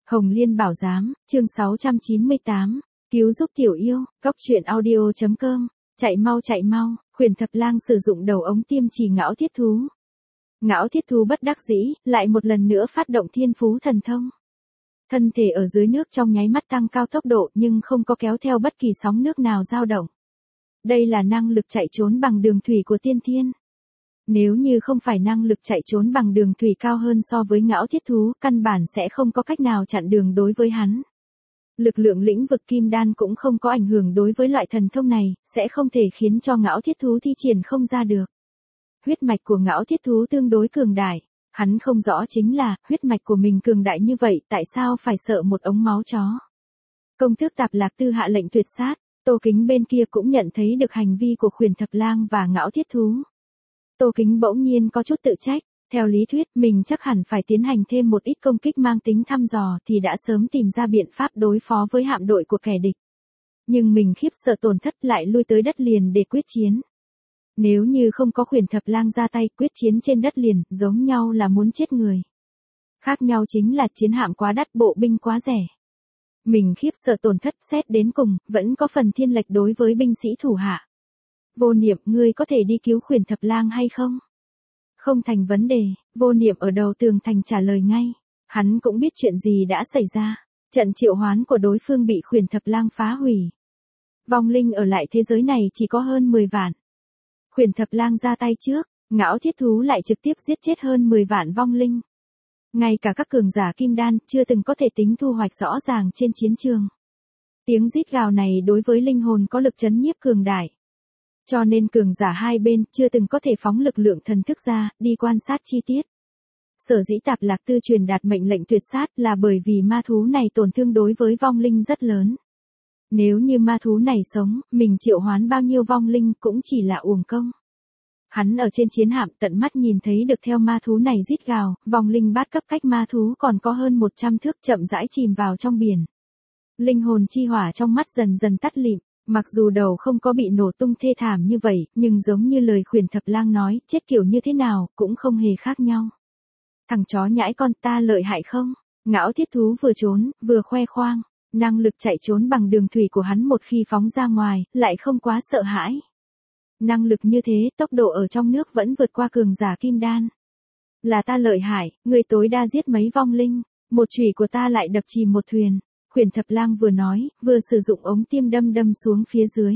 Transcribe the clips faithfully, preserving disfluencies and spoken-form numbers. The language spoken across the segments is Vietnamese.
Hồng Liên Bảo Giám, chương sáu trăm chín mươi tám, cứu giúp tiểu yêu, góc truyện audio.com, chạy mau chạy mau, Khuyển Thập Lang sử dụng đầu ống tiêm trì Ngão Thiết Thú. Ngão Thiết Thú bất đắc dĩ, lại một lần nữa phát động thiên phú thần thông. Thân thể ở dưới nước trong nháy mắt tăng cao tốc độ nhưng không có kéo theo bất kỳ sóng nước nào dao động. Đây là năng lực chạy trốn bằng đường thủy của tiên thiên. Nếu như không phải năng lực chạy trốn bằng đường thủy cao hơn so với Ngão Thiết Thú, căn bản sẽ không có cách nào chặn đường đối với hắn. Lực lượng lĩnh vực kim đan cũng không có ảnh hưởng đối với loại thần thông này, sẽ không thể khiến cho Ngão Thiết Thú thi triển không ra được. Huyết mạch của Ngão Thiết Thú tương đối cường đại, hắn không rõ chính là, huyết mạch của mình cường đại như vậy, tại sao phải sợ một ống máu chó. Công tước Tạp Lạc Tư hạ lệnh tuyệt sát, Tô Kính bên kia cũng nhận thấy được hành vi của Khuyển Thập Lang và Ngão Thiết Thú. Tô Kính bỗng nhiên có chút tự trách, theo lý thuyết mình chắc hẳn phải tiến hành thêm một ít công kích mang tính thăm dò thì đã sớm tìm ra biện pháp đối phó với hạm đội của kẻ địch. Nhưng mình khiếp sợ tổn thất lại lui tới đất liền để quyết chiến. Nếu như không có Khuyển Thập Lang ra tay quyết chiến trên đất liền, giống nhau là muốn chết người. Khác nhau chính là chiến hạm quá đắt, bộ binh quá rẻ. Mình khiếp sợ tổn thất xét đến cùng, vẫn có phần thiên lệch đối với binh sĩ thủ hạ. Vô Niệm, ngươi có thể đi cứu Khuyển Thập Lang hay không? Không thành vấn đề, Vô Niệm ở đầu tường thành trả lời ngay. Hắn cũng biết chuyện gì đã xảy ra. Trận triệu hoán của đối phương bị Khuyển Thập Lang phá hủy. Vong linh ở lại thế giới này chỉ có hơn mười vạn. Khuyển Thập Lang ra tay trước, Ngão Thiết Thú lại trực tiếp giết chết hơn mười vạn vong linh. Ngay cả các cường giả kim đan chưa từng có thể tính thu hoạch rõ ràng trên chiến trường. Tiếng rít gào này đối với linh hồn có lực chấn nhiếp cường đại. Cho nên cường giả hai bên chưa từng có thể phóng lực lượng thần thức ra, đi quan sát chi tiết. Sở dĩ Tạp Lạc Tư truyền đạt mệnh lệnh tuyệt sát là bởi vì ma thú này tổn thương đối với vong linh rất lớn. Nếu như ma thú này sống, mình triệu hoán bao nhiêu vong linh cũng chỉ là uổng công. Hắn ở trên chiến hạm tận mắt nhìn thấy được theo ma thú này rít gào, vong linh bát cấp cách ma thú còn có hơn một trăm thước chậm rãi chìm vào trong biển. Linh hồn chi hỏa trong mắt dần dần tắt lịm. Mặc dù đầu không có bị nổ tung thê thảm như vậy, nhưng giống như lời Khuyển Thập Lang nói, chết kiểu như thế nào, cũng không hề khác nhau. Thằng chó nhãi con ta lợi hại không? Ngão Thiết Thú vừa trốn, vừa khoe khoang. Năng lực chạy trốn bằng đường thủy của hắn một khi phóng ra ngoài, lại không quá sợ hãi. Năng lực như thế, tốc độ ở trong nước vẫn vượt qua cường giả kim đan. Là ta lợi hại, người tối đa giết mấy vong linh, một chùy của ta lại đập chìm một thuyền. Khuyển Thập Lang vừa nói, vừa sử dụng ống tiêm đâm đâm xuống phía dưới.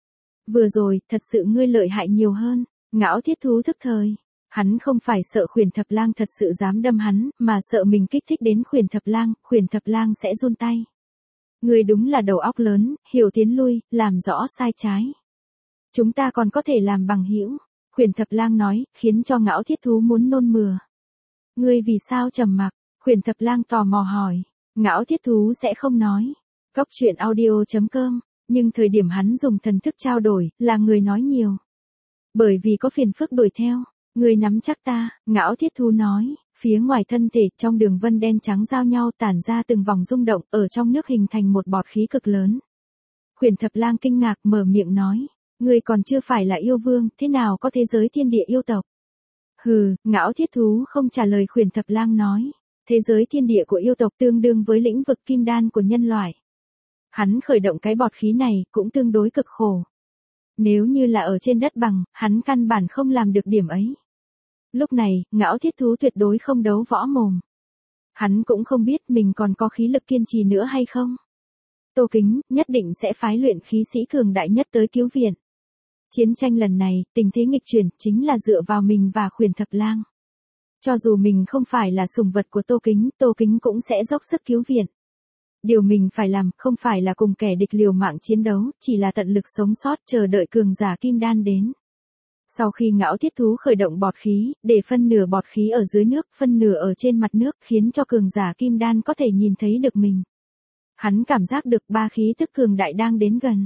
Vừa rồi, thật sự ngươi lợi hại nhiều hơn. Ngão Thiết Thú thức thời. Hắn không phải sợ Khuyển Thập Lang thật sự dám đâm hắn, mà sợ mình kích thích đến Khuyển Thập Lang, Khuyển Thập Lang sẽ run tay. Ngươi đúng là đầu óc lớn, hiểu tiến lui, làm rõ sai trái. Chúng ta còn có thể làm bằng hữu. Khuyển Thập Lang nói, khiến cho Ngão Thiết Thú muốn nôn mửa. Ngươi vì sao trầm mặc? Khuyển Thập Lang tò mò hỏi. Ngão Thiết Thú sẽ không nói. Góc truyện audio.com, nhưng thời điểm hắn dùng thần thức trao đổi, là người nói nhiều. Bởi vì có phiền phức đuổi theo, người nắm chắc ta, Ngão Thiết Thú nói, phía ngoài thân thể trong đường vân đen trắng giao nhau tản ra từng vòng rung động, ở trong nước hình thành một bọt khí cực lớn. Khuyển Thập Lang kinh ngạc mở miệng nói, người còn chưa phải là yêu vương, thế nào có thế giới thiên địa yêu tộc? Hừ, Ngão Thiết Thú không trả lời. Khuyển Thập Lang nói. Thế giới thiên địa của yêu tộc tương đương với lĩnh vực kim đan của nhân loại. Hắn khởi động cái bọt khí này cũng tương đối cực khổ. Nếu như là ở trên đất bằng, hắn căn bản không làm được điểm ấy. Lúc này, Ngão Thiết Thú tuyệt đối không đấu võ mồm. Hắn cũng không biết mình còn có khí lực kiên trì nữa hay không. Tô Kính nhất định sẽ phái luyện khí sĩ cường đại nhất tới cứu viện. Chiến tranh lần này, tình thế nghịch chuyển chính là dựa vào mình và Khuyển Thập Lang. Cho dù mình không phải là sủng vật của Tô Kính, Tô Kính cũng sẽ dốc sức cứu viện. Điều mình phải làm không phải là cùng kẻ địch liều mạng chiến đấu, chỉ là tận lực sống sót chờ đợi cường giả kim đan đến. Sau khi Ngão Thiết Thú khởi động bọt khí, để phân nửa bọt khí ở dưới nước, phân nửa ở trên mặt nước, khiến cho cường giả kim đan có thể nhìn thấy được mình. Hắn cảm giác được ba khí tức cường đại đang đến gần.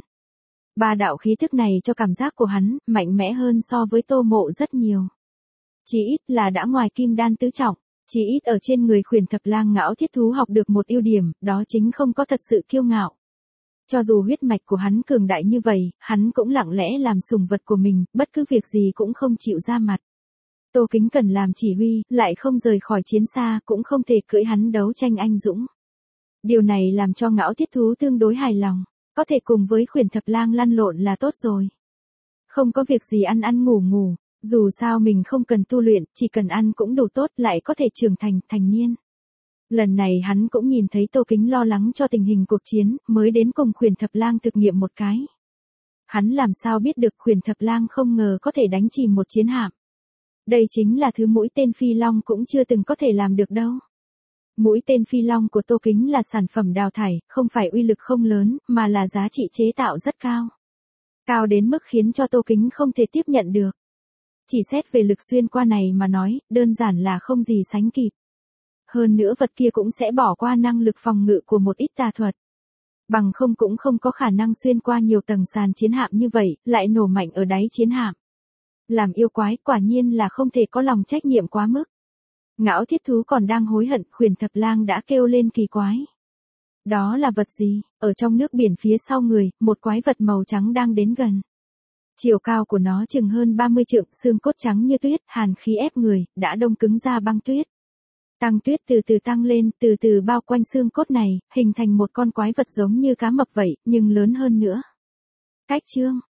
Ba đạo khí tức này cho cảm giác của hắn mạnh mẽ hơn so với Tô Mộ rất nhiều. Chỉ ít là đã ngoài kim đan tứ trọng, chỉ ít ở trên người Khuyển Thập Lang Ngão Thiết Thú học được một ưu điểm, đó chính không có thật sự kiêu ngạo. Cho dù huyết mạch của hắn cường đại như vậy, hắn cũng lặng lẽ làm sủng vật của mình, bất cứ việc gì cũng không chịu ra mặt. Tô Kính cần làm chỉ huy, lại không rời khỏi chiến xa, cũng không thể cưỡi hắn đấu tranh anh dũng. Điều này làm cho Ngạo Thiết Thú tương đối hài lòng, có thể cùng với Khuyển Thập Lang lăn lộn là tốt rồi. Không có việc gì ăn ăn ngủ ngủ, dù sao mình không cần tu luyện, chỉ cần ăn cũng đủ tốt, lại có thể trưởng thành, thành niên. Lần này hắn cũng nhìn thấy Tô Kính lo lắng cho tình hình cuộc chiến, mới đến cùng Khuyển Thập Lang thực nghiệm một cái. Hắn làm sao biết được Khuyển Thập Lang không ngờ có thể đánh chìm một chiến hạm. Đây chính là thứ mũi tên phi long cũng chưa từng có thể làm được đâu. Mũi tên phi long của Tô Kính là sản phẩm đào thải, không phải uy lực không lớn, mà là giá trị chế tạo rất cao. Cao đến mức khiến cho Tô Kính không thể tiếp nhận được. Chỉ xét về lực xuyên qua này mà nói, đơn giản là không gì sánh kịp. Hơn nữa vật kia cũng sẽ bỏ qua năng lực phòng ngự của một ít tà thuật. Bằng không cũng không có khả năng xuyên qua nhiều tầng sàn chiến hạm như vậy, lại nổ mạnh ở đáy chiến hạm. Làm yêu quái quả nhiên là không thể có lòng trách nhiệm quá mức. Ngạo Thiết Thú còn đang hối hận, Khuyển Thập Lang đã kêu lên kỳ quái. Đó là vật gì? Ở trong nước biển phía sau người, một quái vật màu trắng đang đến gần. Chiều cao của nó chừng hơn ba mươi trượng, xương cốt trắng như tuyết, hàn khí ép người, đã đông cứng ra băng tuyết. Tăng tuyết từ từ tăng lên, từ từ bao quanh xương cốt này, hình thành một con quái vật giống như cá mập vậy, nhưng lớn hơn nữa. Cách chương